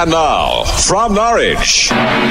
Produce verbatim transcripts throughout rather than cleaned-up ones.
And now, from Norwich,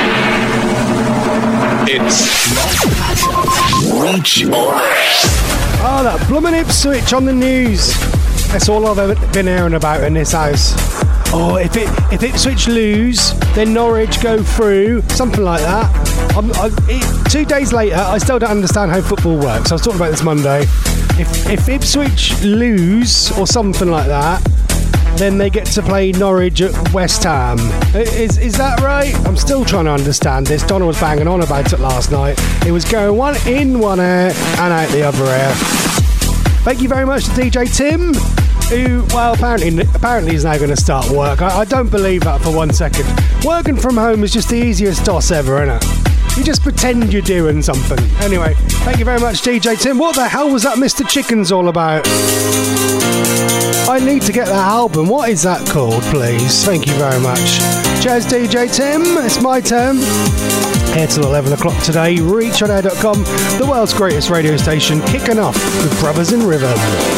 it's Reach On Air. Oh, that bloomin' Ipswich on the news. That's all I've ever been hearing about in this house. Oh, if it if Ipswich lose, then Norwich go through, something like that. I'm, I, it, two days later, I still don't understand how football works. I was talking about this Monday. If, if Ipswich lose or something like that, then they get to play Norwich at West Ham. Is is that right? I'm still trying to understand this. Donna was banging on about it last night. It was going one in one ear and out the other ear. Thank you very much to D J Tim, who, well, apparently apparently is now going to start work. I, I don't believe that for one second. Working from home is just the easiest DOS ever, isn't it? You just pretend you're doing something. Anyway, thank you very much, D J Tim. What the hell was that Mister Chickens all about? I need to get that album. What is that called, please? Thank you very much. Cheers, D J Tim. It's my turn. Here till eleven o'clock today. reach on air dot com, the world's greatest radio station, kicking off with Brothers in Rhythm.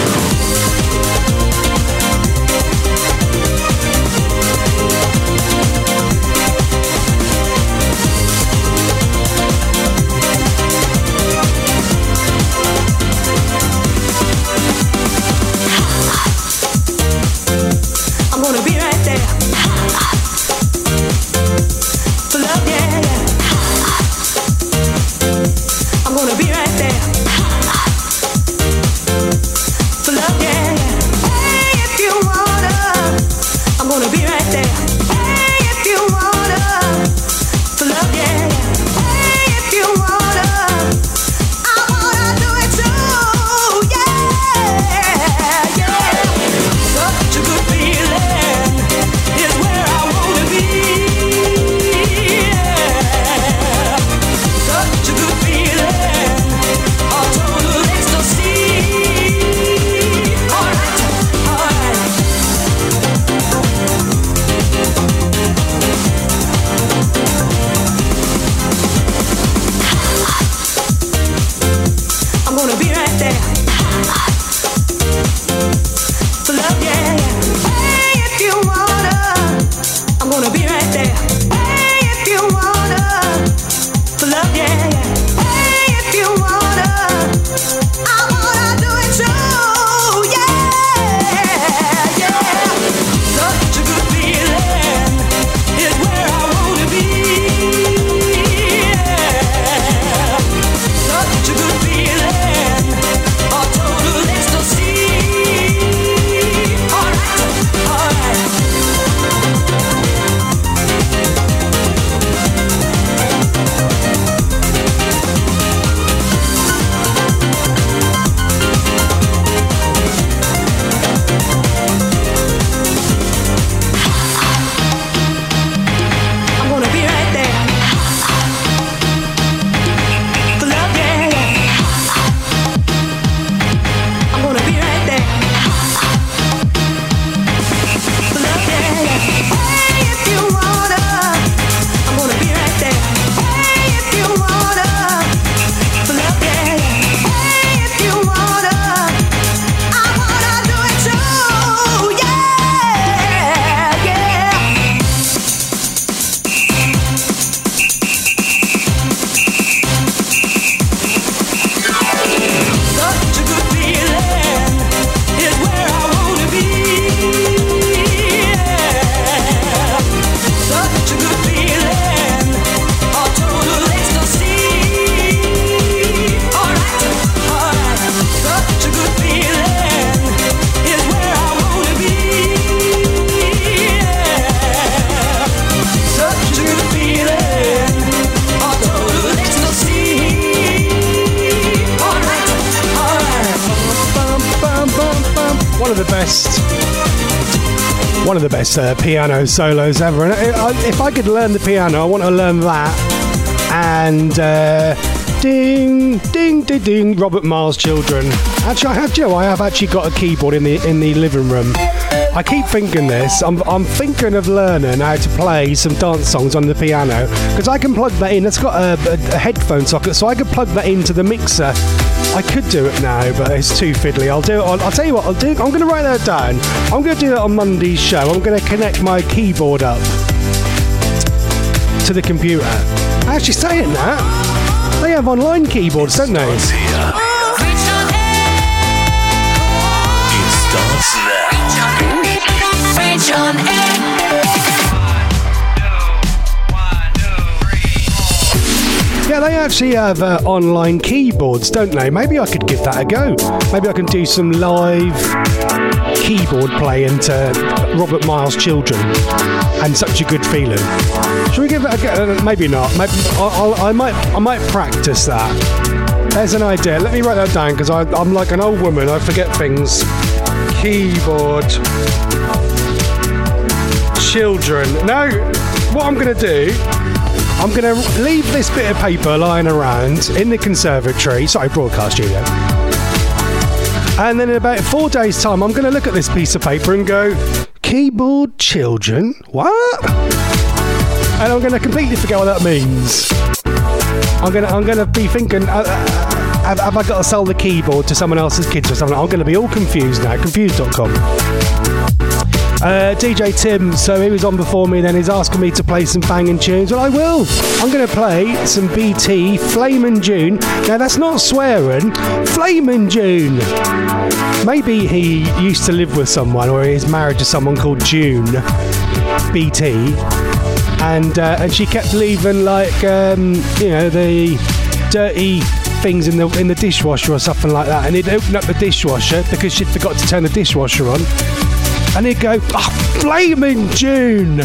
One of the best uh, piano solos ever. And I, I, if I could learn the piano, I want to learn that. And uh, ding, ding, ding, ding, Robert Miles Children. Actually, I have, Joe. I have actually got a keyboard in the in the living room. I keep thinking this. I'm I'm thinking of learning how to play some dance songs on the piano because I can plug that in. It's got a, a, a headphone socket, so I can plug that into the mixer. I could do it now, but it's too fiddly. I'll do it on, I'll tell you what, I'll do. I'm going to write that down. I'm going to do that on Monday's show. I'm going to connect my keyboard up to the computer. Actually, saying that, they have online keyboards, don't they? It starts now. Reach on air. Yeah, they actually have uh, online keyboards, don't they? Maybe I could give that a go. Maybe I can do some live keyboard playing to Robert Miles' Children, and Such a Good Feeling. Should we give it a go? Uh, maybe not. Maybe I'll, I'll, I might. I might practice that. There's an idea. Let me write that down because I'm like an old woman. I forget things. Keyboard. Children. Now, what I'm going to do, I'm going to leave this bit of paper lying around in the conservatory, sorry, broadcast studio. And then in about four days' time, I'm going to look at this piece of paper and go, keyboard children? What? And I'm going to completely forget what that means. I'm going to, I'm going to be thinking, uh, have, have I got to sell the keyboard to someone else's kids or something? I'm going to be all confused now, confused dot com. Uh, D J Tim, so he was on before me, then he's asking me to play some banging tunes. Well, I will. I'm going to play some B T, Flamin' June. Now, that's not swearing. Flamin' June. Maybe he used to live with someone, or he's married to someone called June, B T, and uh, and she kept leaving, like, um, you know, the dirty things in the in the dishwasher or something like that, and he'd open up the dishwasher because she'd forgot to turn the dishwasher on. And he'd go, oh, Flaming June.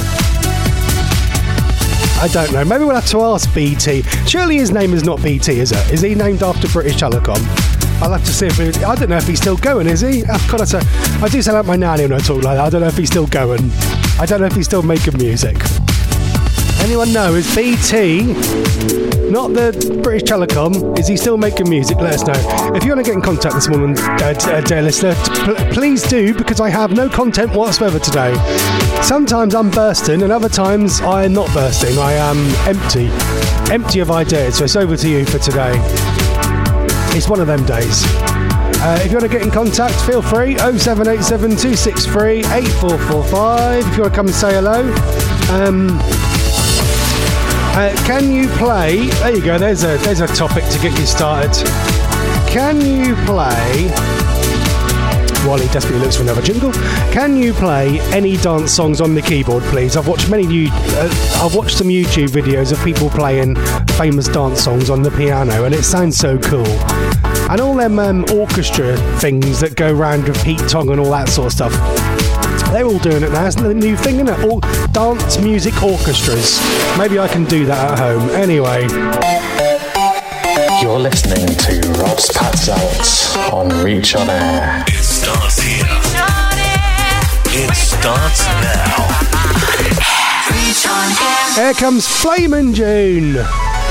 I don't know. Maybe we'll have to ask B T. Surely his name is not B T, is it? Is he named after British Telecom? I'll have to see if he, I don't know if he's still going, is he? I've got to, I do sound like my nanny when I talk like that. I don't know if he's still going. I don't know if he's still making music. Anyone know? Is B T, not the British Telecom, is he still making music? Let us know. If you want to get in contact this morning, uh, t- uh, dear listener, t- please do, because I have no content whatsoever today. Sometimes I'm bursting, and other times I'm not bursting. I am empty. Empty of ideas. So it's over to you for today. It's one of them days. Uh, if you want to get in contact, feel free. oh seven eight seven, two six three, eight four four five. If you want to come and say hello. Um... Uh, can you play? There you go. There's a there's a topic to get you started. Can you play? Wally desperately looks for another jingle. Can you play any dance songs on the keyboard, please? I've watched many. You, uh, I've watched some YouTube videos of people playing famous dance songs on the piano, and it sounds so cool. And all them um, orchestra things that go round with Pete Tong and all that sort of stuff. They're all doing it now. Isn't it a new thing, isn't it? All dance music orchestras. Maybe I can do that at home. Anyway. You're listening to Rob's Pads Out on Reach on Air. It starts here. It starts now. Reach on air. Here comes Flamin' June.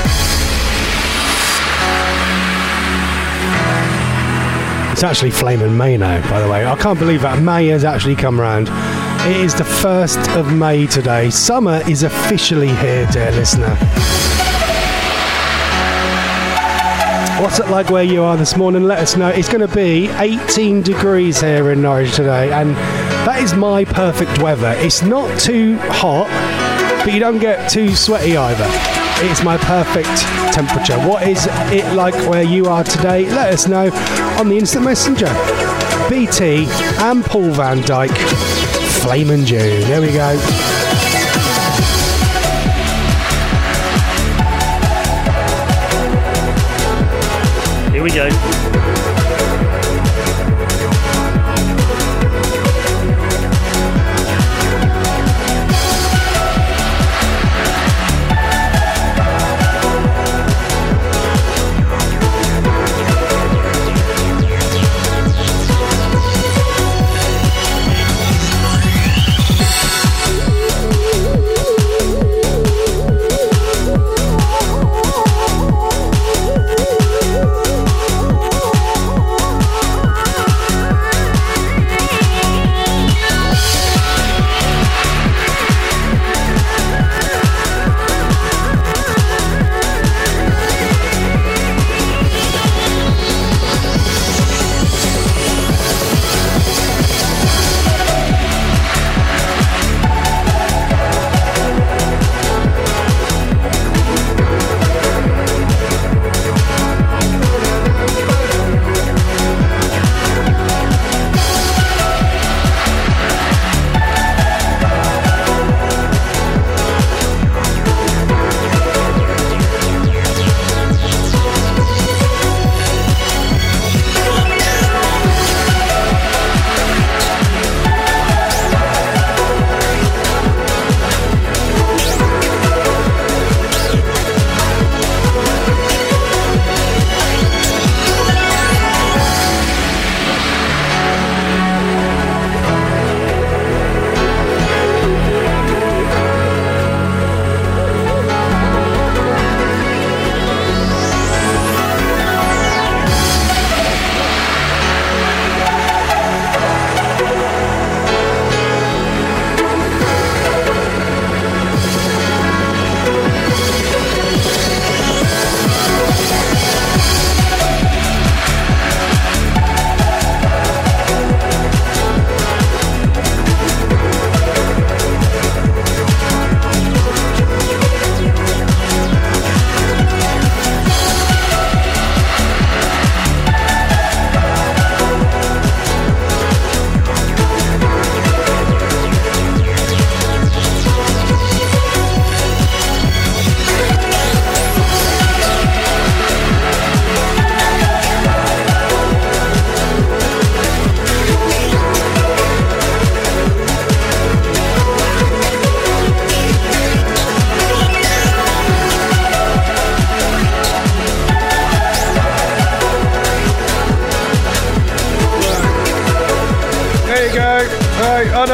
It's actually Flamin' May now, by the way. I can't believe that May has actually come round. It is the first of May today. Summer is officially here, dear listener. What's it like where you are this morning? Let us know. It's going to be eighteen degrees here in Norwich today, and that is my perfect weather. It's not too hot, but you don't get too sweaty either. It's my perfect temperature. What is it like where you are today? Let us know on the Instant Messenger. B T and Paul Van Dyke, Flamin' June. There we go. Here we go.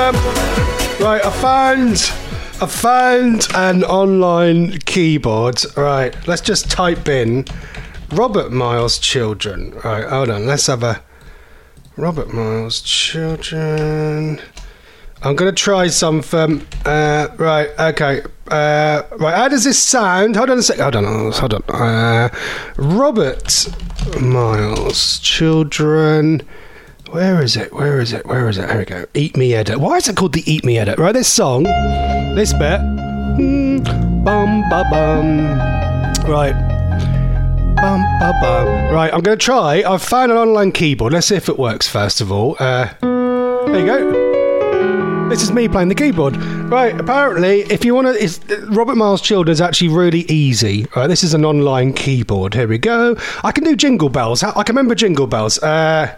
Um, right, I found, I found an online keyboard. Right, let's just type in Robert Miles Children. Right, hold on. Let's have a Robert Miles Children. I'm going to try something. Uh, right, okay. Uh, right, how does this sound? Hold on a sec. Hold on, hold on. Uh, Robert Miles Children. Where is it? Where is it? Where is it? Here we go. Eat Me Edit. Why is it called the Eat Me Edit? Right, this song, this bit. Mm, bum, ba, bum. Right. Bum, ba, bum. Right, I'm going to try. I've found an online keyboard. Let's see if it works first of all. Uh, there you go. This is me playing the keyboard. Right, apparently, if you want to... Robert Miles Children is actually really easy. Right, this is an online keyboard. Here we go. I can do Jingle Bells. I can remember Jingle Bells. Uh,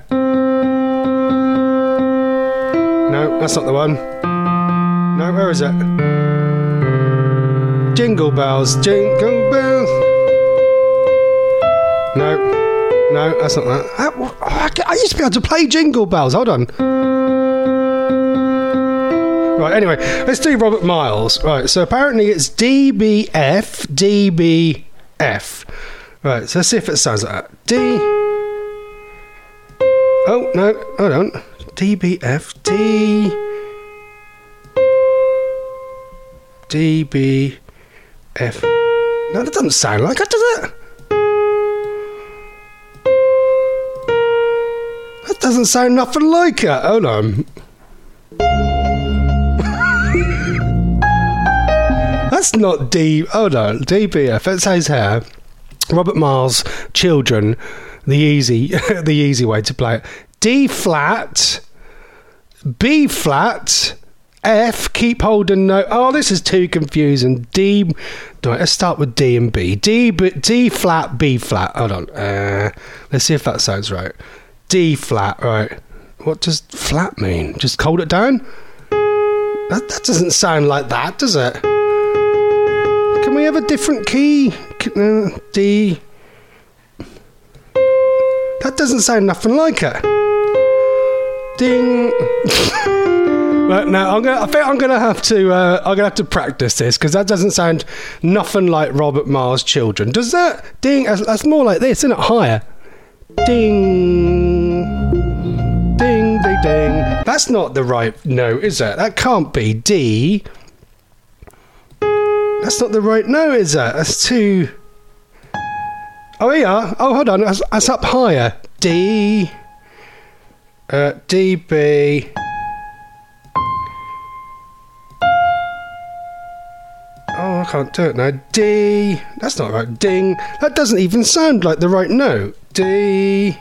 no, that's not the one. No, where is it? Jingle Bells. Jingle Bells. No. No, that's not that. I, I used to be able to play Jingle Bells. Hold on. Right, anyway, let's do Robert Miles. Right, so apparently it's D B F, D B F. Right, so let's see if it sounds like that. D... Oh, no, hold on. D B F, D... D B F. No, that doesn't sound like it, does it? That doesn't sound nothing like it. Hold on. That's not D... Hold on. D B F. It says here. Robert Miles Children. The easy, the easy way to play it. D flat. B flat. F. Keep holding note. Oh, this is too confusing. D... Right, let's start with D and B. D, B, D flat, B flat. Hold on. Uh, let's see if that sounds right. D flat. Right. What does flat mean? Just hold it down? That, that doesn't sound like that, does it? Can we have a different key? Uh, D. That doesn't sound nothing like it. Ding. Right, now I'm gonna. I think I'm gonna have to. Uh, I'm gonna have to practice this because that doesn't sound nothing like Robert Miles Children. Does that? Ding. That's, that's more like this, isn't it? Higher. Ding. Ding. Ding. Ding. That's not the right note, is it? That can't be D. That's not the right note, is it? That's too... Oh, yeah. Oh, hold on. That's, that's up higher. D... Uh, D, B... Oh, I can't do it now. D... That's not right. Ding. That doesn't even sound like the right note. D...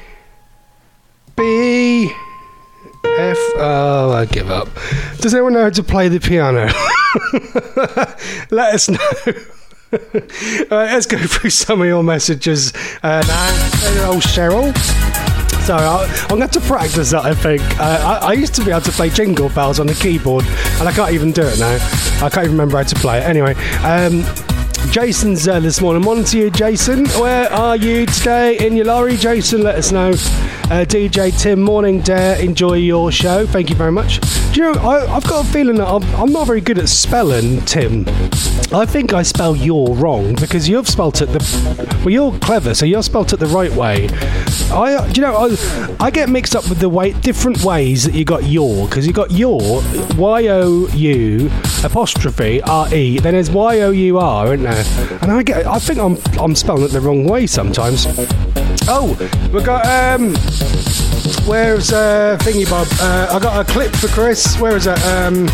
B... F... Oh, I give up. Does anyone know how to play the piano? Let us know. Alright, let's go through some of your messages uh, now. Old Cheryl. So I, I'm going to have to practice that, I think. Uh, I, I used to be able to play Jingle Bells on the keyboard, and I can't even do it now. I can't even remember how to play it. Anyway, um, Jason's uh, this morning. Morning to you, Jason. Where are you today? In your lorry? Jason, let us know. Uh, D J Tim, morning, Dare. Enjoy your show. Thank you very much. Do you know, I, I've got a feeling that I'm, I'm not very good at spelling, Tim. I think I spell your wrong because you've spelt it the... Well, you're clever, so you're spelt it the right way. I, do you know, I, I get mixed up with the way, different ways that you got your, because you got your, Y O U, apostrophe, R E, then there's Y O U R, isn't there? And I get, I think I'm, I'm spelling it the wrong way sometimes. Oh, we've got, um... Where's uh, Thingy Bob? Uh, I got a clip for Chris. Where is it? Um,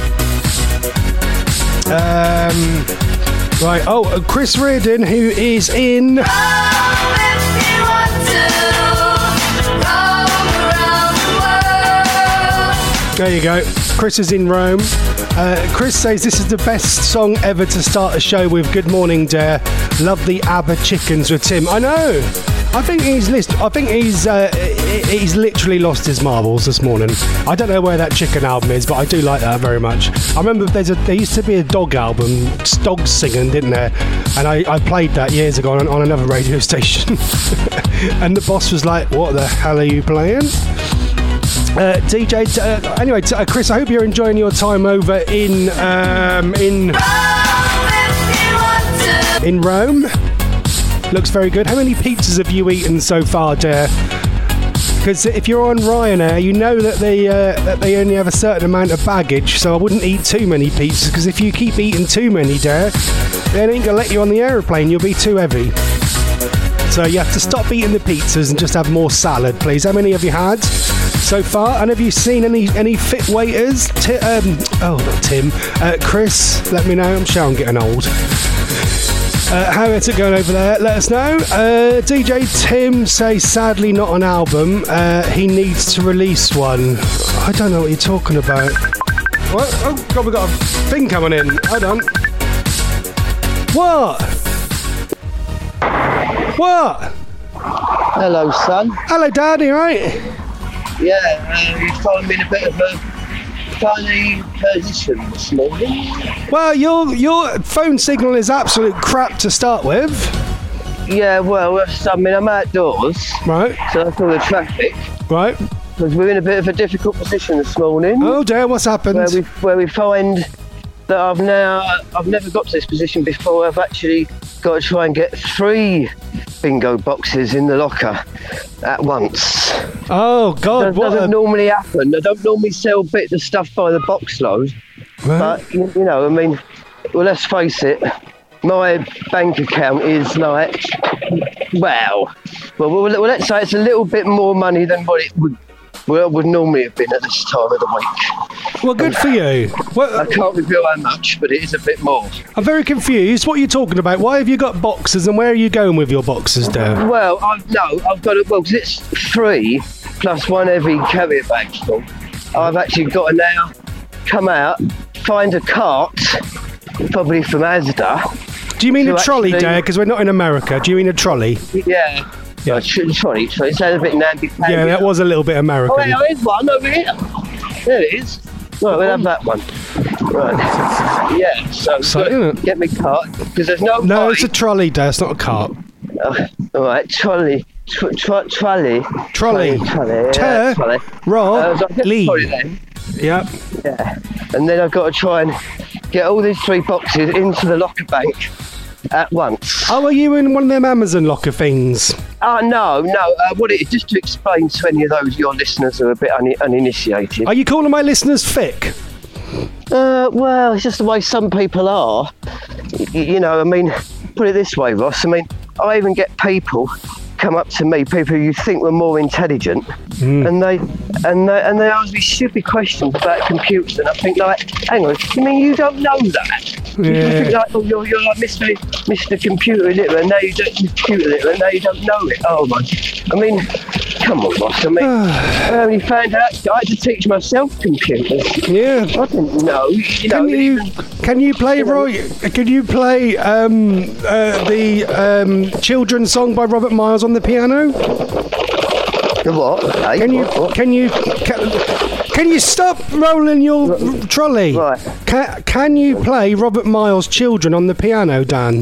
um, right. Oh, Chris Reardon, who is in. There you go. Chris is in Rome. Uh, Chris says this is the best song ever to start a show with. Good morning, Dare. Love the ABBA chickens with Tim. I know. I think he's list. I think he's uh, he's literally lost his marbles this morning. I don't know where that chicken album is, but I do like that very much. I remember there's a there used to be a dog album, dogs singing, didn't there? And I, I played that years ago on, on another radio station. And the boss was like, "What the hell are you playing?" Uh, D J, uh, anyway, t- uh, Chris, I hope you're enjoying your time over in um, in in Rome. Looks very good. How many pizzas have you eaten so far, dear? Because if you're on Ryanair, you know that they uh, that they only have a certain amount of baggage, so I wouldn't eat too many pizzas, because if you keep eating too many, dear, they ain't gonna let you on the aeroplane. You'll be too heavy. So you have to stop eating the pizzas and just have more salad, please. How many have you had so far? And have you seen any any fit waiters? Ti- um, oh, not Tim. Uh, Chris, let me know. I'm sure I'm getting old. Uh, how is it going over there? Let us know. Uh, D J Tim says, sadly not an album. Uh, he needs to release one. I don't know what you're talking about. What? Oh, God, we've got a thing coming in. Hold on. What? What? Hello, son. Hello, Dad, you right? Yeah, uh, you find me in a bit of a funny position this morning. Well, your your phone signal is absolute crap to start with. Yeah, well, I mean, I'm outdoors, Right, so that's all the traffic. right. Because we're in a bit of a difficult position this morning, Oh, dear, what's happened? where we where we find that I've now I've never got to this position before. I've actually got to try and get three bingo boxes in the locker at once. Oh, God, That what doesn't a... normally happen. I don't normally sell bit of stuff by the box load. Right. But, you you know, I mean, well, let's face it, my bank account is like, well, well, well, well, let's say it's a little bit more money than what it would, well, would normally have been at this time of the week. Well, good for you. I Well, can't reveal how much, but it is a bit more. I'm very confused. What are you talking about? Why have you got boxes, and where are you going with your boxes, Dad? Well, I've, no, I've got it, well, 'cause it's three plus one heavy carrier bag full. I've actually got to now come out, find a cart, probably from Asda. Do you mean to a trolley, actually- Dad? Because we're not in America. Do you mean a trolley? Yeah. Yeah. I shouldn't trolley, trolley. It sounds a bit namby Yeah, that was a little bit Oh, American. wait, there is one over here. There it is. Right, we'll have that one. Right. Yeah, so So, good. isn't it? Get me cart, because there's no No, point. it's a trolley, Dad. It's not a cart. Uh, all right, trolley. Tr- tr- trolley. Trolley. Trolley. Yeah, Ter- trolley. Ro- Uh, so I'll get the Lee. trolley then. Yep. Yeah. And then I've got to try and get all these three boxes into the locker bank at once. Oh, are you in one of them Amazon locker things? Oh, no, no. Uh, what it is, just to explain to any of those your listeners who are a bit un- uninitiated. Are you calling my listeners thick? Uh, well, it's just the way some people are. Y- you know, I mean, put it this way, Ross. I mean, I even get people come up to me, people you think were more intelligent, Mm. and they and they and they ask me stupid questions about computers, and I think like, hang on, you mean you don't know that? You Yeah. think like, oh, you're, you're like Mister Mister Computer Literate, and now you don't computer literate, and now you don't know it. Oh my! I mean, come on, Ross. I mean, I only found out I had to teach myself computers. Yeah. I didn't know. You know, Can you even- can you play Roy? Can you play um, uh, the um, children's song by Robert Miles on the piano? The what? Hey, Can you what, what? can you can, can you stop rolling your r- trolley? Right. Can, can you play Robert Miles' Children on the piano, Dan?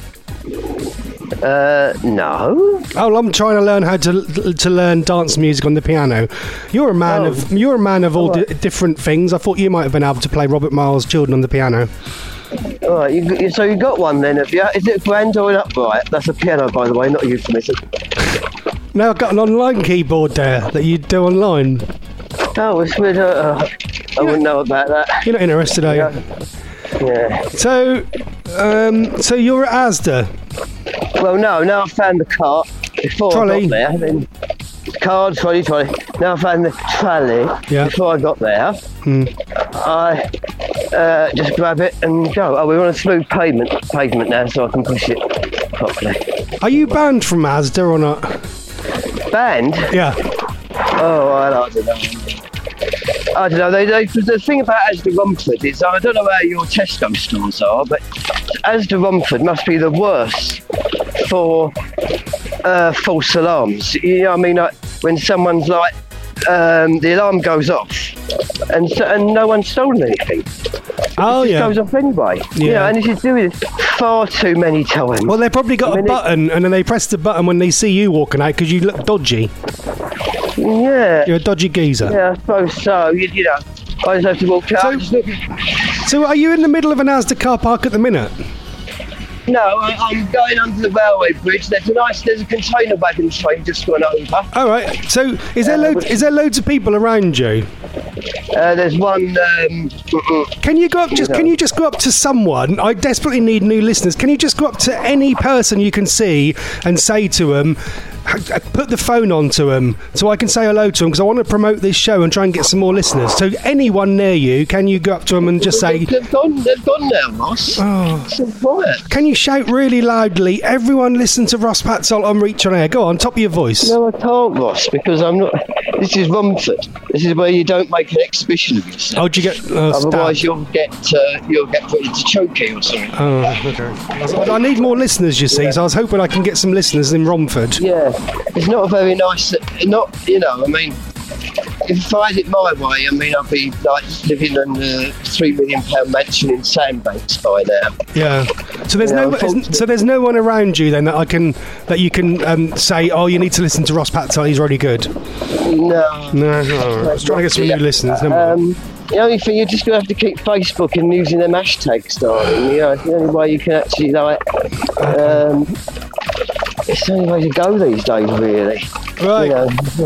Uh, no. Oh, I'm trying to learn how to to learn dance music on the piano. You're a man Oh. of you're a man of all All right. di- different things. I thought you might have been able to play Robert Miles' Children on the piano. All right. You, you, so you got one then, have you? Is it grand or an upright? That's a piano, by the way, not a euphemism. Now I've got an online keyboard there that you do online. Oh, it's weird. Uh, uh, I wouldn't know about that. You're not interested, are you? Yeah. Yeah. So, um, so you're at Asda. Well, no. Now I found the cart before Trolley. I got there. Then card, trolley, trolley. Now I found the trolley Yeah. before I got there. Hmm. I uh, just grab it and go. Oh, we're on a smooth pavement, pavement now, so I can push it properly. Are you banned from Asda or not? Banned? Yeah. Oh, I don't know. I don't know. They, they, the thing about Asda Romford is, I don't know how your Tesco stores are, but Asda Romford must be the worst for uh, false alarms. You know what I mean? Like, when someone's like, um, the alarm goes off and so, and no one's stolen anything. Oh It yeah. goes off anyway. Yeah. You know, and this is doing it far too many times. Well, they probably got I a mean, it- button, and then they press the button when they see you walking out because you look dodgy. Yeah. You're a dodgy geezer. Yeah, I suppose so. You, you know, I just have to walk out. So- Just look- So are you in the middle of an Asda car park at the minute? No, I, I'm going under the railway bridge. There's a nice, there's a container wagon train just gone over. All right. So is there Uh, loads? which- Is there loads of people around you? Uh, there's one. Um, mm-mm. Can you go up? Just No. can you just go up to someone? I desperately need new listeners. Can you just go up to any person you can see and say to them, put the phone on to them, so I can say hello to them because I want to promote this show and try and get some more listeners. So anyone near you, can you go up to them and just say, They've gone, they've gone now, Ross. oh, So quiet. can you shout really loudly? Everyone listen to Ross Patzold on Reach on Air. Go on, top of your voice. No, I can't, Ross, because I'm not. This is Romford. This is where you don't make an exhibition of yourself. Oh, do you get? Uh, Otherwise, stabbed? you'll get uh, you'll get put into choking or something. Oh, okay. I need more listeners, you see, so I was hoping I can get some listeners in Romford. Yeah, it's not a very nice. Not you know. I mean, if I had it my way, I mean, I'd be like living in a three million pound mansion in Sandbanks by now. Yeah. So there's Yeah, no. unfortunately- So there's no one around you then that I can that you can um, say, oh, you need to listen to Ross Patzold. He's really good. No. No, no. I was trying to get some new listeners. Never mind. Um, the only thing you're just gonna have to keep Facebook and using them hashtags, darling. You know, it's the only way you can actually like. Um, it's the only way to go these days, really. Right. You know.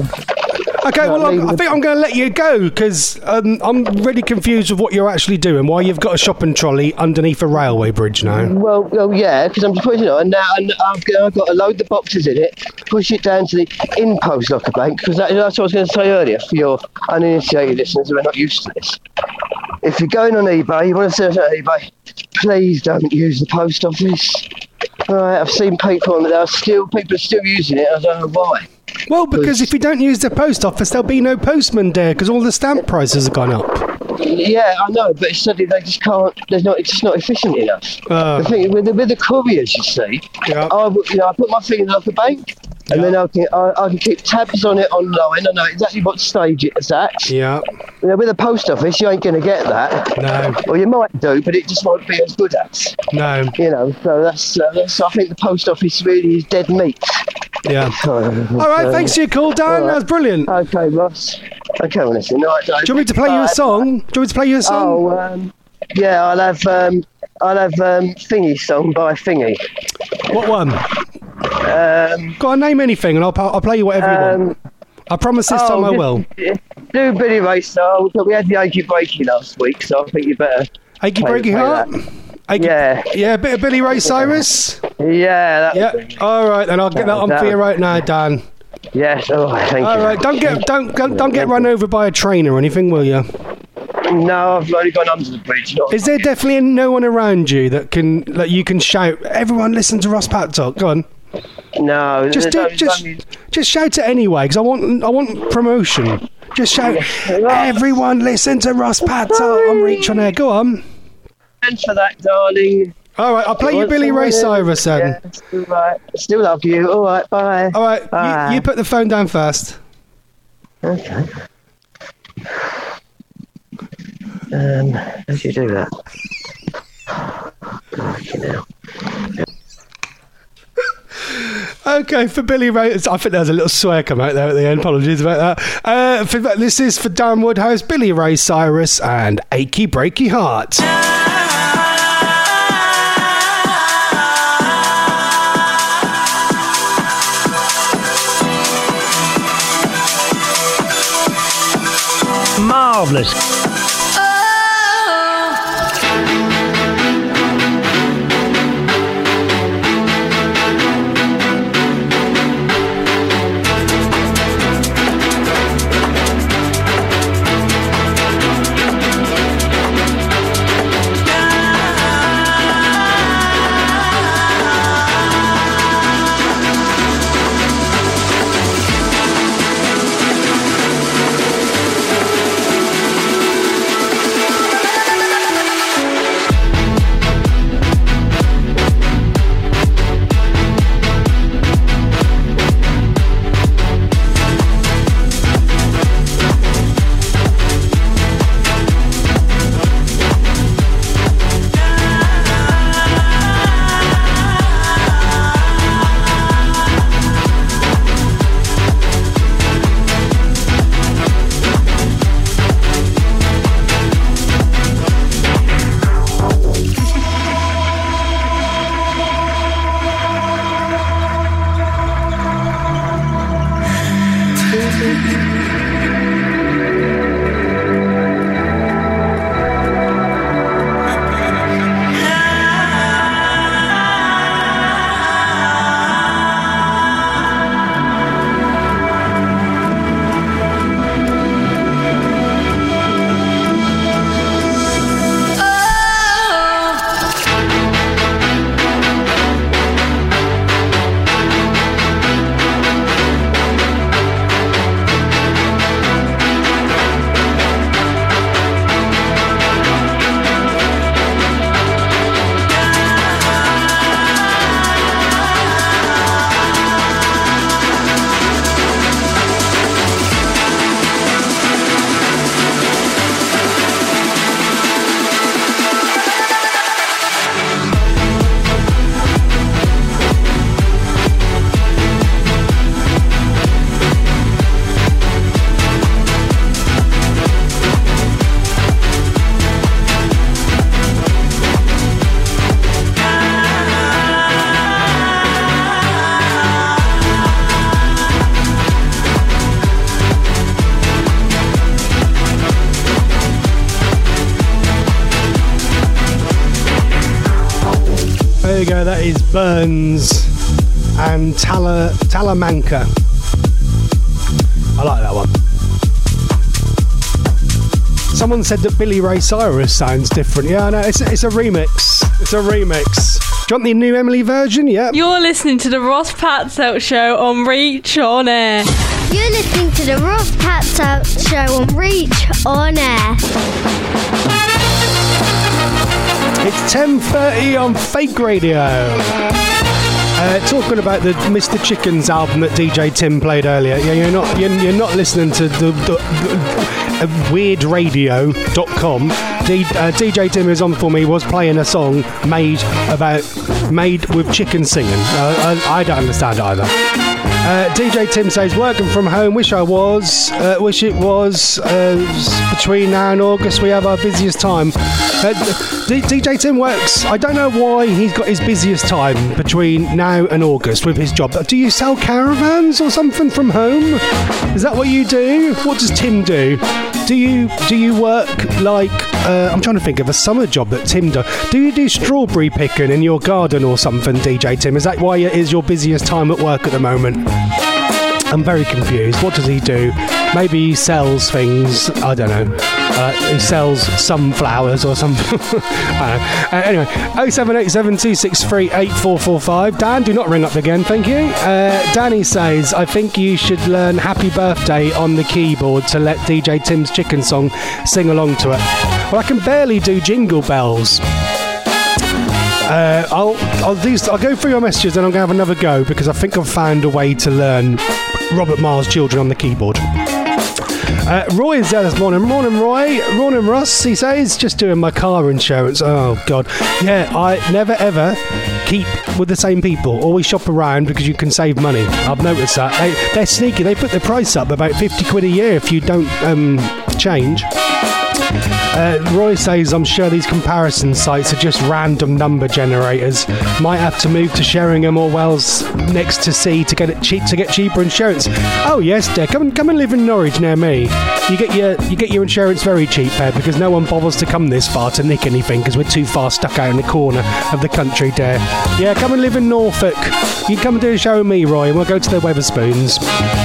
Okay. Well, leave I'm, I the- think I'm going to let you go because um, I'm really confused with what you're actually doing. Why you've got a shopping trolley underneath a railway bridge now? Well, well, yeah, because I'm putting it on now, and I've, I've got to load the boxes in it, push it down to the in-post locker bank, because that, that's what I was going to say earlier for your uninitiated listeners who are not used to this. If you're going on eBay, you want to search on eBay, please don't use the post office. All right, I've seen people on there, are still people are still using it. I don't know why. Well, because if you don't use the post office, there'll be no postman there because all the stamp prices have gone up. Yeah, I know, but it's suddenly they just can't. There's not. It's just not efficient enough. Uh. the thing with the, with the couriers, you see, Yeah. I w- you know I put my thing in like a bank, and Yeah. then I can I, I can keep tabs on it online. I know exactly what stage it's at. Yeah. You know, with the post office, you ain't going to get that. No. Well, you might do, but it just won't be as good at. No. You know, so that's, uh, that's I think the post office really is dead meat. Yeah. All All right. Thanks for your call, Dan. All right. That was brilliant. Okay, Ross. Okay, well, listen. All right, Dave. Do you want me to play you a song? Do you want me to play you a song? Oh, um, yeah, I'll have um, I'll have um, Thingy song by Thingy. What one? Um, Go on, name anything, and I'll I'll play you whatever you want. um, I promise this oh, time I just- will. Do Billy Ray Star. We had the Achy Breaky last week, so I think you better. Achy play- breaky play heart. that. Achy, Yeah. Yeah, a bit of Billy Ray Cyrus. Yeah. That Yeah. All right, then I'll get that on That- for you right now, Dan. Yes. Oh, thank All you. right, don't get don't don't, don't get run over by a train or anything, will you? No, I've only gone under the bridge. Not Is there definitely no one around you that can that you can shout? Everyone, listen to Ross Patzold. Go on, no. just there's do, only- just only- just shout it anyway, because I want I want promotion. Just shout, everyone, listen to Ross Patzold on Reach on Air. Go on. Thanks for that, darling. All right, I'll play you Billy Ray Cyrus then. Yeah, still, right. Still love you. All right, bye. All right, Bye. you, you put the phone down first. Okay. Um, how do you do that? Okay, now. Okay, for Billy Ray, I think there was a little swear come out there at the end. Apologies about that. Uh, for, this is for Dan Woodhouse, Billy Ray Cyrus, and Achy Breaky Heart. Marvellous. There you go, that is Burns and Tala, Talamanca. I like that one. Someone said that Billy Ray Cyrus sounds different. Yeah, I know, it's, it's a remix. It's a remix. Do you want the new Emily version? Yeah. You're listening to the Ross Patzelt Show on Reach On Air. You're listening to the Ross Patzelt Show on Reach On Air. It's ten thirty on Fake Radio. Uh, talking about the Mister Chickens album that D J Tim played earlier. Yeah, you're not you're, you're not listening to the, the, the uh, weird radio dot com. D, uh, D J Tim is on for me was playing a song made about made with chickens singing. Uh, I, I don't understand it either. Uh, D J Tim says, working from home, wish I was, uh, wish it was, uh, between now and August we have our busiest time. Uh, D- DJ Tim works, I don't know why he's got his busiest time between now and August with his job. Do you sell caravans or something from home? Is that what you do? What does Tim do? Do you do you work like, uh, I'm trying to think of a summer job that Tim does. Do you do strawberry picking in your garden or something, D J Tim? Is that why it is your busiest time at work at the moment? I'm very confused. What does he do? Maybe he sells things. I don't know. Uh, he sells sunflowers or something. I don't know. Uh, anyway, oh seven eight seven two six three eight four four five. Dan, do not ring up again, thank you. Uh, Danny says, I think you should learn Happy Birthday on the keyboard to let D J Tim's chicken song sing along to it. Well, I can barely do Jingle Bells. Uh, I'll I'll do. I'll go through your messages and I'm going to have another go because I think I've found a way to learn Robert Miles' Children on the keyboard. Uh, Roy is there this morning. Morning, Roy. Morning, Russ. He says, just doing my car insurance. Oh, God. Yeah, I never, ever keep with the same people. Always shop around because you can save money. I've noticed that. They, they're sneaky. They put the price up about fifty quid a year if you don't um, change. Uh, Roy says, I'm sure these comparison sites are just random number generators. Might have to move to Sheringham or Wells next to sea to get it cheap to get cheaper insurance. Oh yes, dear. Come and come and live in Norwich near me. You get your you get your insurance very cheap there because no one bothers to come this far to nick anything because we're too far stuck out in the corner of the country, dear. Yeah, come and live in Norfolk. You can come and do a show with me, Roy, and we'll go to the Weatherspoons.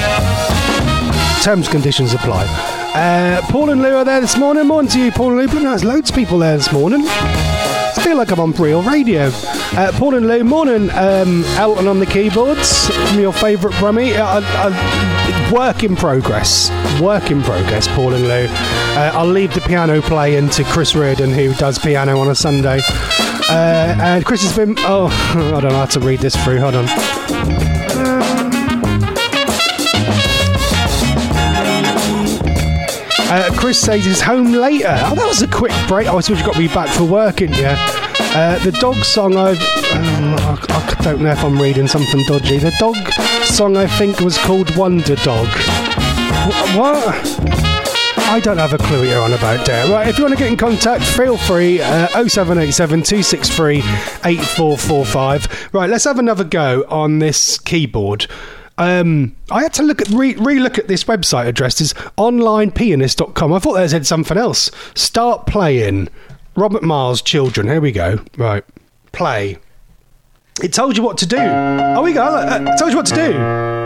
Terms conditions apply. Uh, Paul and Lou are there this morning. Morning to you, Paul and Lou. But no, there's loads of people there this morning. I feel like I'm on real radio. Uh, Paul and Lou, morning. Um, Elton on the keyboards from your favourite Brummy. Uh, uh, work in progress. Work in progress, Paul and Lou. Uh, I'll leave the piano playing to Chris Reardon, who does piano on a Sunday. Uh, and Chris has been... Oh, I don't know how to read this through. Hold on. Uh, Chris says he's home later. Oh, that was a quick break. Oh, I suppose you've got to be back for work, didn't you? Uh, the dog song, I've, um, I, I don't know if I'm reading something dodgy. The dog song, I think, was called Wonder Dog. Wh- what? I don't have a clue what you're on about there. Right, if you want to get in contact, feel free. Uh, oh seven eight seven two six three eight four four five. Right, let's have another go on this keyboard. Um, I had to look at re- re-look at this website address. It's online pianist dot com. I thought they said something else. Start playing Robert Miles' Children. Here we go. Right, play. It told you what to do. Oh, we go. Uh, it told you what to do.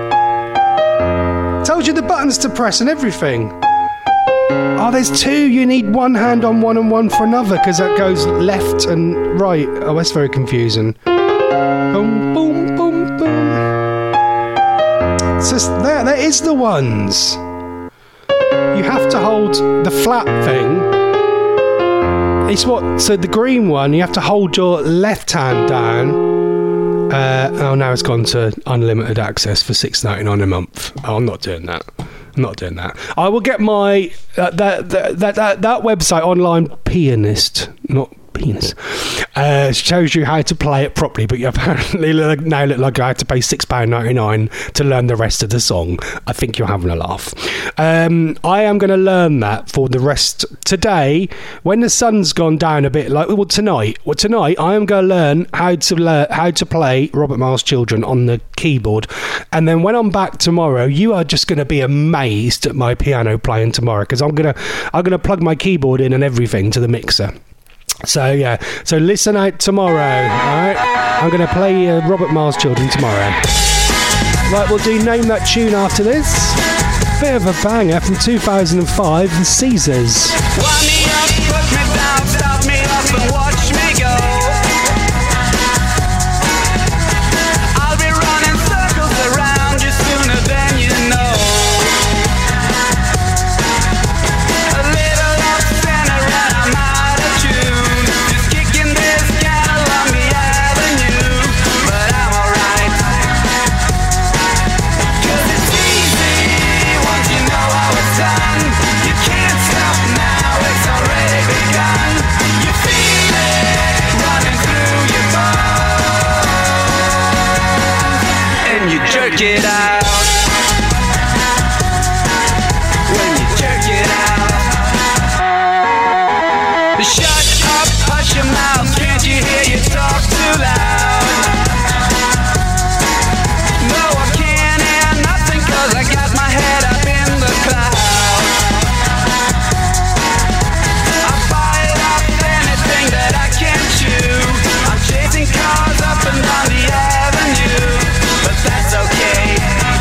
It told you the buttons to press and everything. Oh, there's two. You need one hand on one and one for another because that goes left and right. Oh, that's very confusing. Boom, boom, boom, boom. It's just there, there is the ones. You have to hold the flat thing. It's what, so the green one, you have to hold your left hand down. Uh, oh, now it's gone to unlimited access for six ninety-nine a month. Oh, I'm not doing that. I'm not doing that. I will get my, uh, that, that, that, that, that website, Online Pianist, not penis, uh, shows you how to play it properly, but you apparently now look like I had to pay six pounds ninety-nine to learn the rest of the song. I think you're having a laugh. Um, I am going to learn that for the rest today when the sun's gone down a bit. Like well, tonight, well tonight I am going to learn how to learn how to play Robert Miles' Children on the keyboard, and then when I'm back tomorrow, you are just going to be amazed at my piano playing tomorrow because I'm gonna I'm gonna plug my keyboard in and everything to the mixer. So yeah, so listen out tomorrow. All right, I'm going to play uh, Robert Miles Children tomorrow. Right, we'll do Name That Tune after this. Bit of a banger from two thousand five, The Caesars. Wind me up, put me down, stop me up and watch me go. I'll be running circles around you sooner than you know. A little off center and I'm out of tune. Just kicking this can along the avenue. But I'm alright. Cause it's easy once you know how it's done. You can't stop now, it's already begun. You feel it running through your bones. And you jerk it out. When you jerk it out. Shut up, hush your mouth, can't you hear you talk too loud? No, I can't hear nothing cause I got my head up in the clouds. I bite off anything that I can chew. I'm chasing cars up and down the avenue, but that's okay.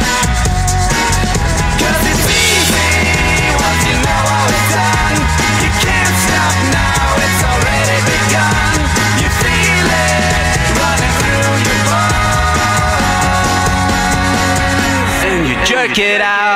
Cause it's easy once you know how it's done. You can't stop now, it's already begun. You feel it running through your bones. And you jerk it out.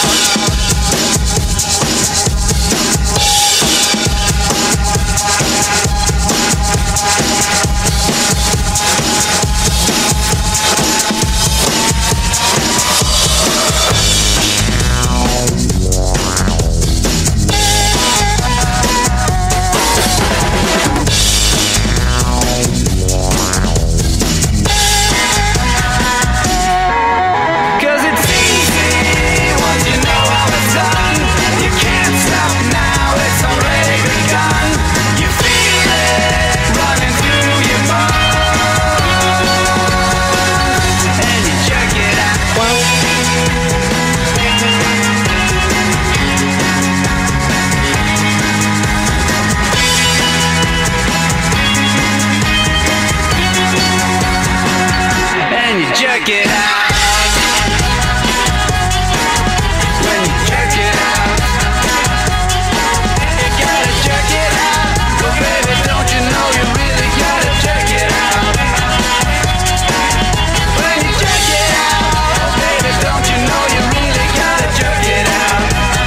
Cause it's easy once you know how it's done. You can't stop now, it's already begun. You feel it running through your bones. And you jerk it out. And you jerk it out. When you jerk it out. You gotta jerk it out. But baby, don't you know you really gotta jerk it out. When you jerk it out. Baby, don't you know you really gotta jerk it out.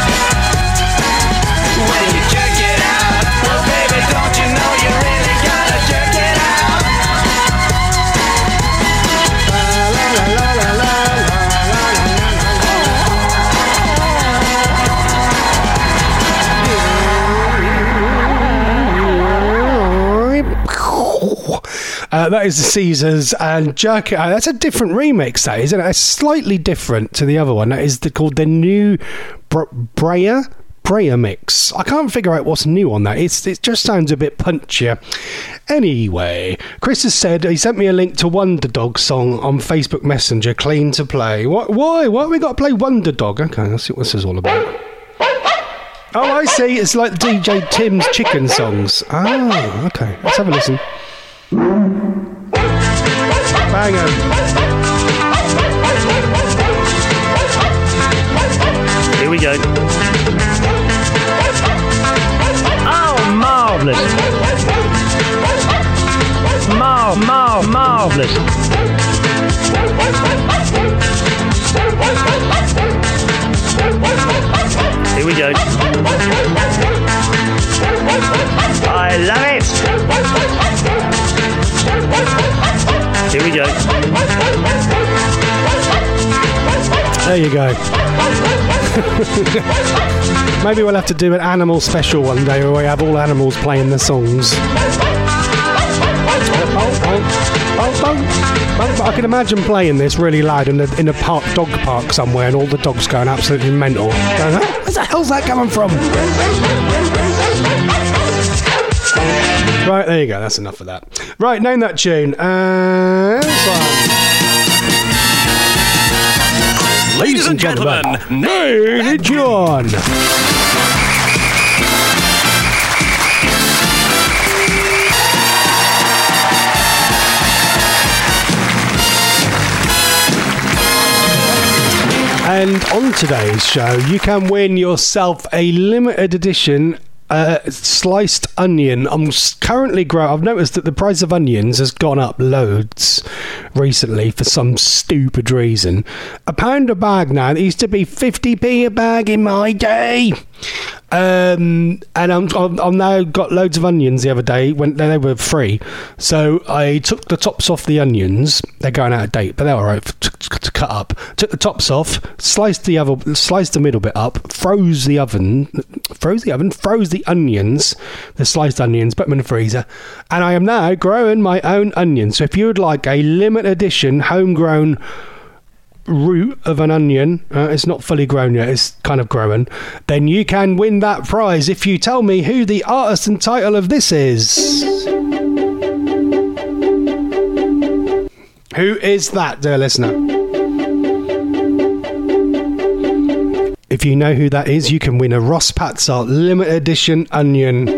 When you jerk it out. Well, baby, don't you know you really gotta jerk it out. Uh, that is the Caesars and Jerk It Out. That's a different remix, that isn't it? It's slightly different to the other one. That is the, called the new Br- Brea Brea mix. I can't figure out what's new on that. It's it just sounds a bit punchier. Anyway, Chris has said he sent me a link to Wonder Dog song on Facebook Messenger. Clean to play. What? Why? Why have we got to play Wonder Dog? Okay, let's see what this is all about. Oh, I see. It's like D J Tim's chicken songs. Oh, okay. Let's have a listen. Banger. Here we go. Oh, marvellous. Mar, mar, marvellous. Here we go. I love it. Here we go. There you go. Maybe we'll have to do an animal special one day where we have all animals playing the songs. I can imagine playing this really loud in a, in a park, dog park somewhere, and all the dogs going absolutely mental. Going, oh, where the hell's that coming from? Right, there you go. That's enough of that. Right, name that tune. Uh, Ladies and gentlemen, name it John. And on today's show, you can win yourself a limited edition uh, sliced onion. I'm currently growing. I've noticed that the price of onions has gone up loads recently for some stupid reason. A pound a bag now. It used to be fifty p a bag in my day. Um, and I'm, I'm, I've now got loads of onions the other day when they were free. So I took the tops off the onions. They're going out of date, but they're all right to, to cut up. Took the tops off, sliced the other, sliced the middle bit up, froze the oven, froze the oven, froze the onions, the sliced onions, put them in the freezer. And I am now growing my own onions. So if you would like a limited edition homegrown root of an onion, uh, it's not fully grown yet, it's kind of growing, then you can win that prize if you tell me who the artist and title of this is. Who is that, dear listener? If you know who that is, you can win a Ross Patzelt limited edition onion.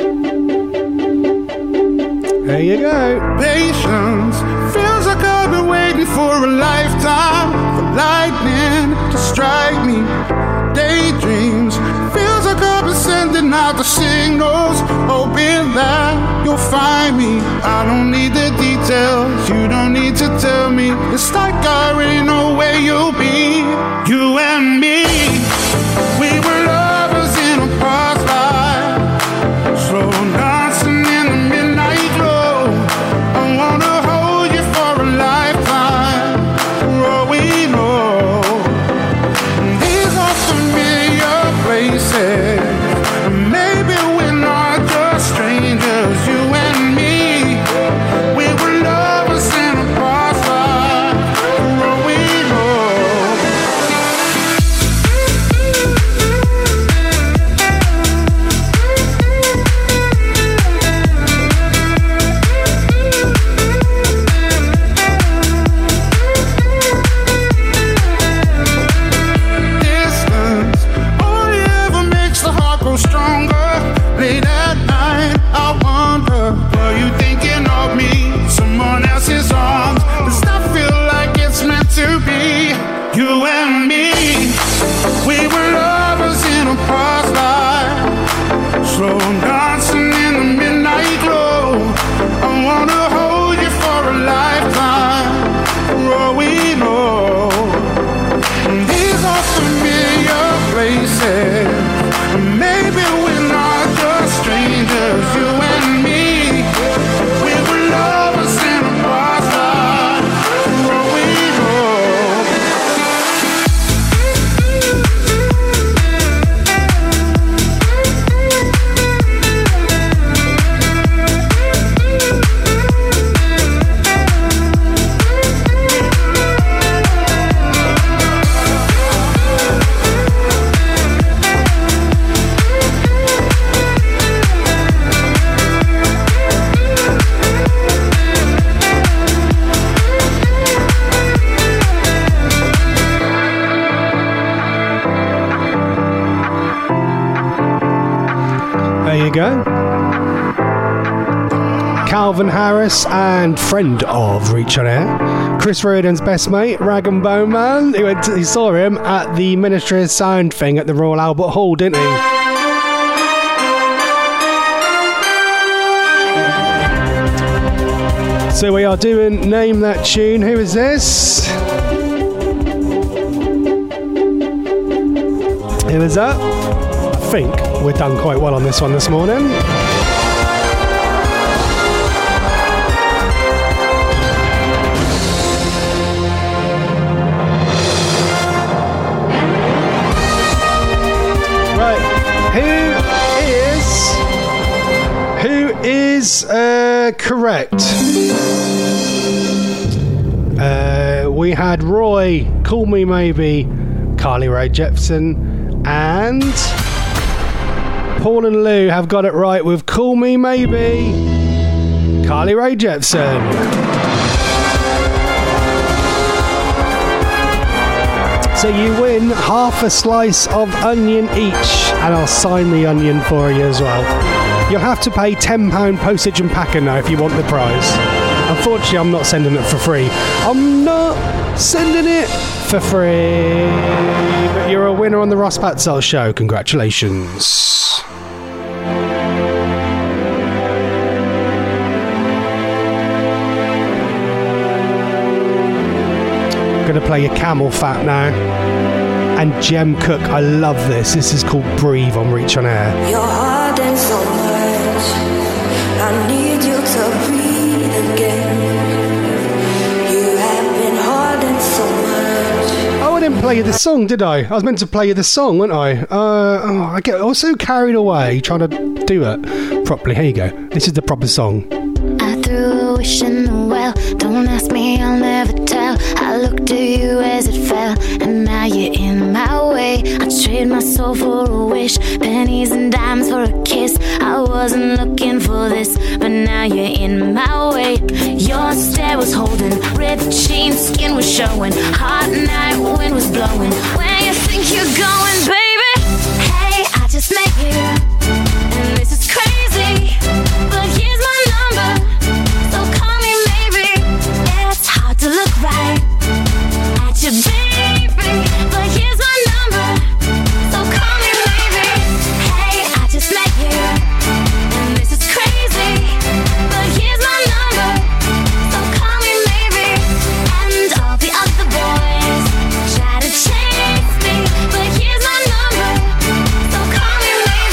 There you go. Patience feels like I've been waiting for a lifetime for lightning to strike me. Daydreams feels like I've been sending out the signals, hoping that you'll find me. I don't need the details, you don't need to tell me. It's like I already know where you'll be. You and me, we were lovers in a past life, slow dancing in the midnight glow. I wanna hold you for a lifetime, for all we know. These are familiar places, and maybe we're not just strangers. You and me, we were lovers in a past life, for all we know. Distance only ever makes the heart grow stronger. Late at night, I wonder, were you thinking of me? Someone else's arms. Does that feel like it's meant to be? You and me, we were lovers in a past life, slow dancing in the midnight glow. I wanna hold you for a lifetime, for all we know. These are familiar places, and maybe we're not just strangers. You and me, we were lovers in a past life, for all we know. There you go. Calvin Harris and friend of Reach on Air, Chris Riordan's best mate, Rag and Bone Man. He, went to, he saw him at the Ministry of Sound thing at the Royal Albert Hall, didn't he? So we are doing Name That Tune. Who is this? Who is that? I think we're done quite well on this one this morning. Right, who is who is uh, correct? Uh, we had Roy, Call Me Maybe, Carly Rae Jepsen, and Paul and Lou have got it right with Call Me Maybe, Carly Rae Jepsen. So you win half a slice of onion each, and I'll sign the onion for you as well. You'll have to pay ten pounds postage and packing now if you want the prize. Unfortunately, I'm not sending it for free. I'm not sending it for free. But you're a winner on the Ross Patzelt Show. Congratulations. Gonna play your Camel Fat now. And Jem Cook, I love this. This is called Breathe on Reach on Air. You're hardened so much. I need you to breathe again. You have been hardened so much. Oh, I didn't play you the song, did I? I was meant to play you the song, wasn't I? Uh, oh, I get also carried away trying to do it properly. Here you go. This is the proper song. I threw a wish in the well. Don't ask me, I'll never tell. I looked at you as it fell, and now you're in my way. I trade my soul for a wish, pennies and dimes for a kiss. I wasn't looking for this, but now you're in my way. Your stare was holding, ripped jeans, skin was showing. Hot night, wind was blowing. Where you think you're going, baby? Hey, I just met you, and this is crazy, but here's my number, so call me maybe. It's hard to look right at you, baby, but here's my number, so call me maybe. Hey, I just met you, and this is crazy, but here's my number, so call me maybe. And all the other boys try to chase me, but here's my number, so call me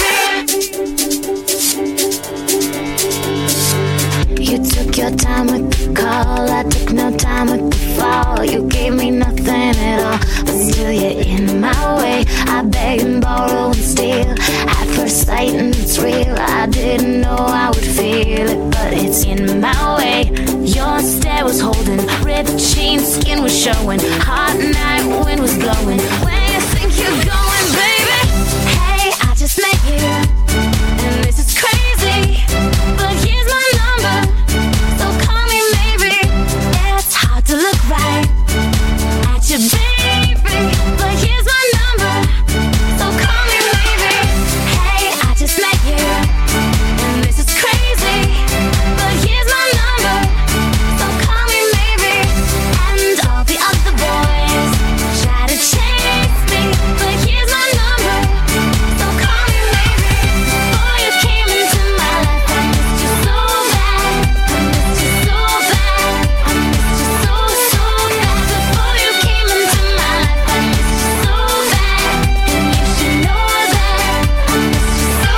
maybe. You took your time with the call, I took no time with the fall. You gave me nothing at all, but still you're in my way. I beg and borrow and steal at first sight, and it's real. I didn't know I would feel it, but it's in my way. Your stare was holding, ripped jeans, skin was showing. Hot night, wind was blowing. Where you think you're going, baby? Hey, I just met you, and this is crazy, but here's my number, so call me maybe. It's hard to look right at you, baby, but here's my number, so call me maybe. Hey, I just met you, and this is crazy, but here's my number, so call me maybe. And all the other boys try to chase me, but here's my number, so call me maybe. Before you came into my life, I missed you so bad, I missed you so bad, I missed you so, so bad. Before you came into my life, I missed you so bad, and you should know that I missed you so,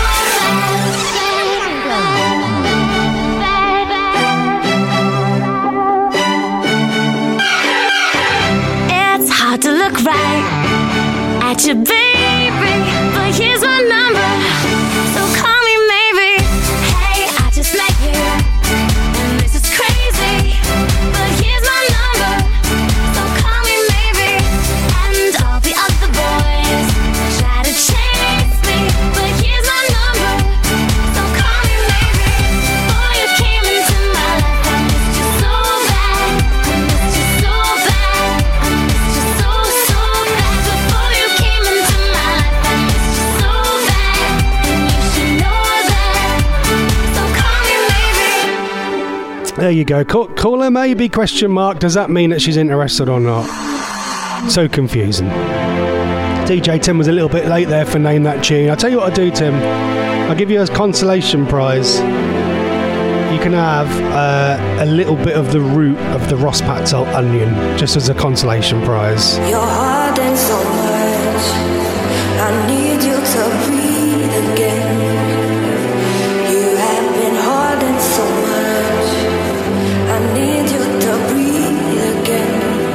so bad. It's hard to look right at you, baby, but here's my number, so call me maybe. Hey, I just met you, and this is crazy, but here's my number, so call me maybe. And all the other boys try to chase me, but here's my number, so call me maybe. Before you came into my life, I missed you so bad, I missed you so bad, I missed you so, so bad. Before you came into my life, I missed you so bad, and you should know that, so call me maybe. There you go. Call, call her maybe, question mark. Does that mean that she's interested or not? So confusing. D J Tim was a little bit late there for Name That Tune. I'll tell you what I'll do, Tim. I'll give you a consolation prize. You can have uh, a little bit of the root of the Ross Patzelt onion, just as a consolation prize. You're hardened so much. I need you to breathe again. You have been hardened so much. I need you to breathe again.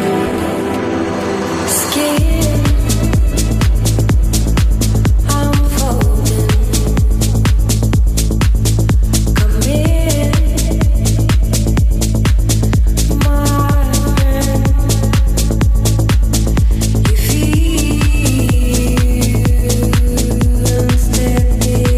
Skin, I'm folding. Come in, my friend. You feel unsteady.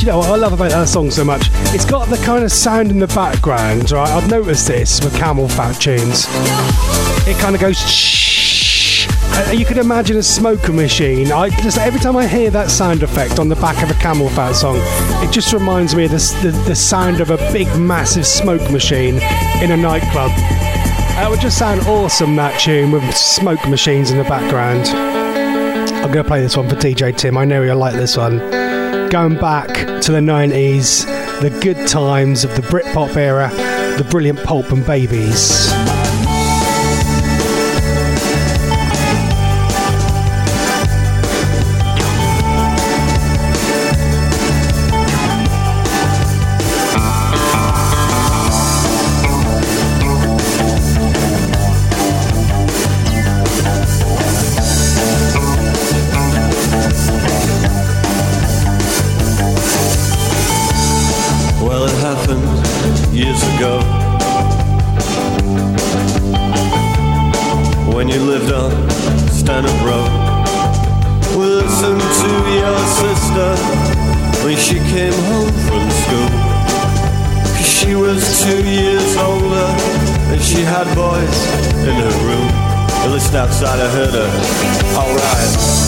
Do you know what I love about that song so much? It's got the kind of sound in the background, right? I've noticed this with Camel Fat tunes. It kind of goes shh. Uh, you can imagine a smoker machine. I just every time I hear that sound effect on the back of a Camel Fat song, it just reminds me of the, the, the sound of a big, massive smoke machine in a nightclub. It would just sound awesome, that tune, with smoke machines in the background. I'm going to play this one for D J Tim. I know you'll like this one. Going back to the nineties, the good times of the Britpop era, the brilliant Pulp and Babies. Outside I heard her, alright.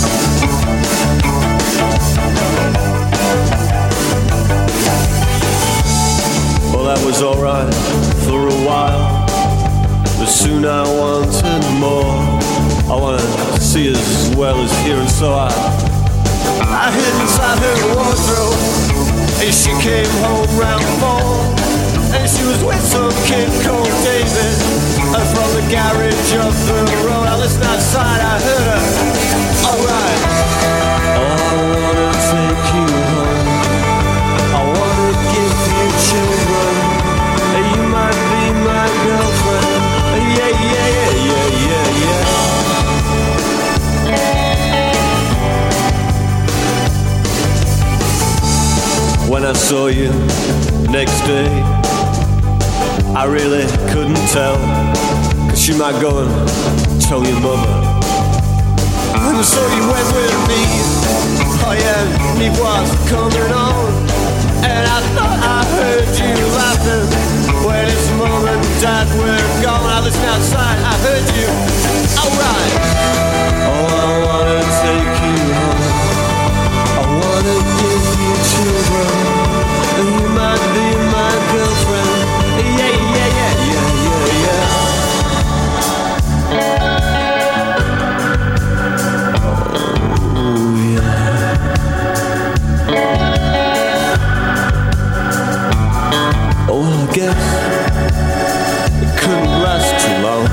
Well, that was alright for a while, but soon I wanted more. I wanted to see as well as hear, and so I I hid inside her wardrobe, and she came home round four. And she was with some kid called David, and from the garage up the road. I listened outside, I heard her, alright. Oh, I wanna take you home, I wanna give you children, and you might be my girlfriend. Yeah, yeah, yeah, yeah, yeah, yeah. When I saw you next day, I really couldn't tell, cause she might go and tell your mother. And so you went with me, oh yeah, and he was coming on. And I thought I heard you laughing when his mom and dad were gone. I listened outside, I heard you, alright. Oh, I wanna take you home, I wanna give you children, and you might be my girlfriend. Yeah, yeah, yeah, yeah, yeah, yeah. Oh, yeah. Oh, I guess it couldn't last too long.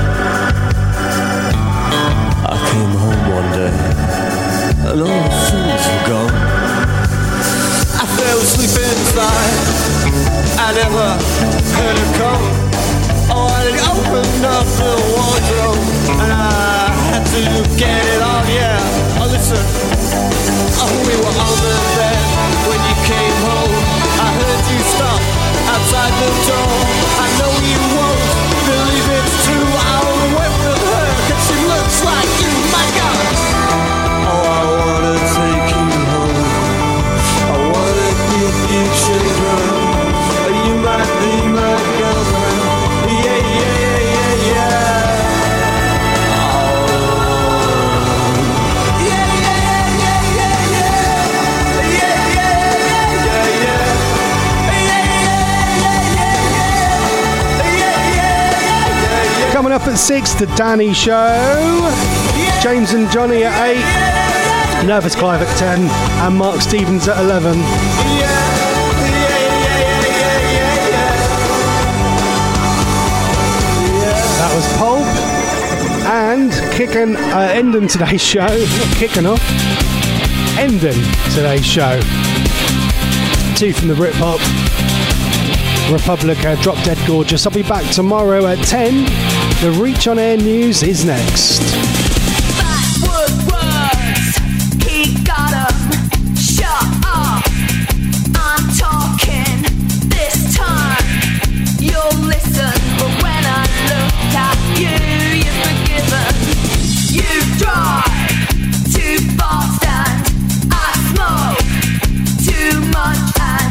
I came home one day, and all the things were gone. I fell asleep inside, I never heard her come. Oh, I opened up the wardrobe, and I had to get it on, yeah. Oh, listen, oh, we were on the bed when you came home. I heard you stop outside the door. I know you won't believe it's true. I went with her, cause she looks like you, my God. Oh, I wanna take you home, I wanna give you children, you might be my girlfriend. Yeah, yeah, yeah, yeah, yeah. Oh. Yeah, yeah, yeah, yeah, yeah. Yeah, yeah, yeah, yeah, yeah. Yeah, yeah, yeah, yeah, yeah. Coming up at six, the Danny Show. James and Johnny at eight. Nervous Clive at ten. And Mark Stevens at eleven. That was Pulp, and kicking, uh, ending today's show, not kicking off, ending today's show. Two from the Britpop, Republica, Drop Dead Gorgeous. I'll be back tomorrow at ten. The Reach On Air news is next. Backward words, he got 'em. Shut up, I'm talking. This time you'll listen, but when I look at you, you're forgiven. You drive too fast and I smoke too much. And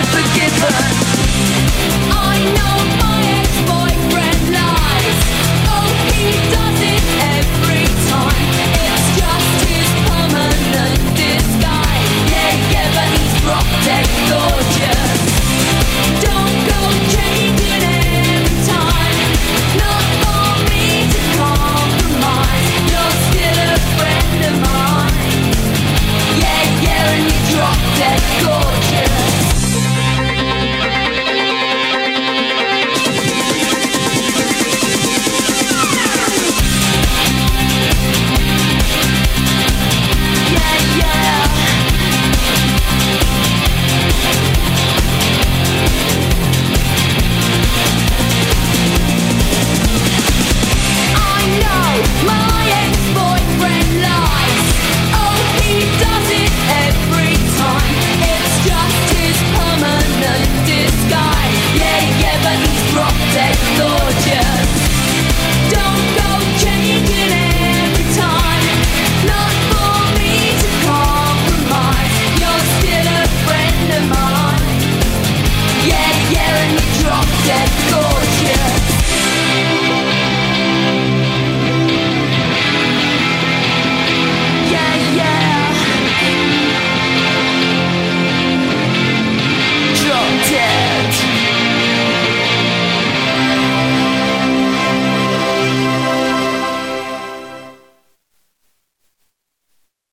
get forgiven. I know my ex-boyfriend lies. Oh, he does it every time. It's just his permanent disguise. Yeah, yeah, but he's drop dead gorgeous. Don't go changing every time. Not for me to compromise. You're still a friend of mine. Yeah, yeah, and you drop dead gorgeous. Yeah, yeah. I know my ex-boyfriend lies. Oh, he does it every time. It's just his permanent disguise. Yeah, yeah, but he's drop dead gorgeous. Don't go changing every time. Not for me to compromise. You're still a friend of mine. Yeah, yeah, and you drop dead gorgeous.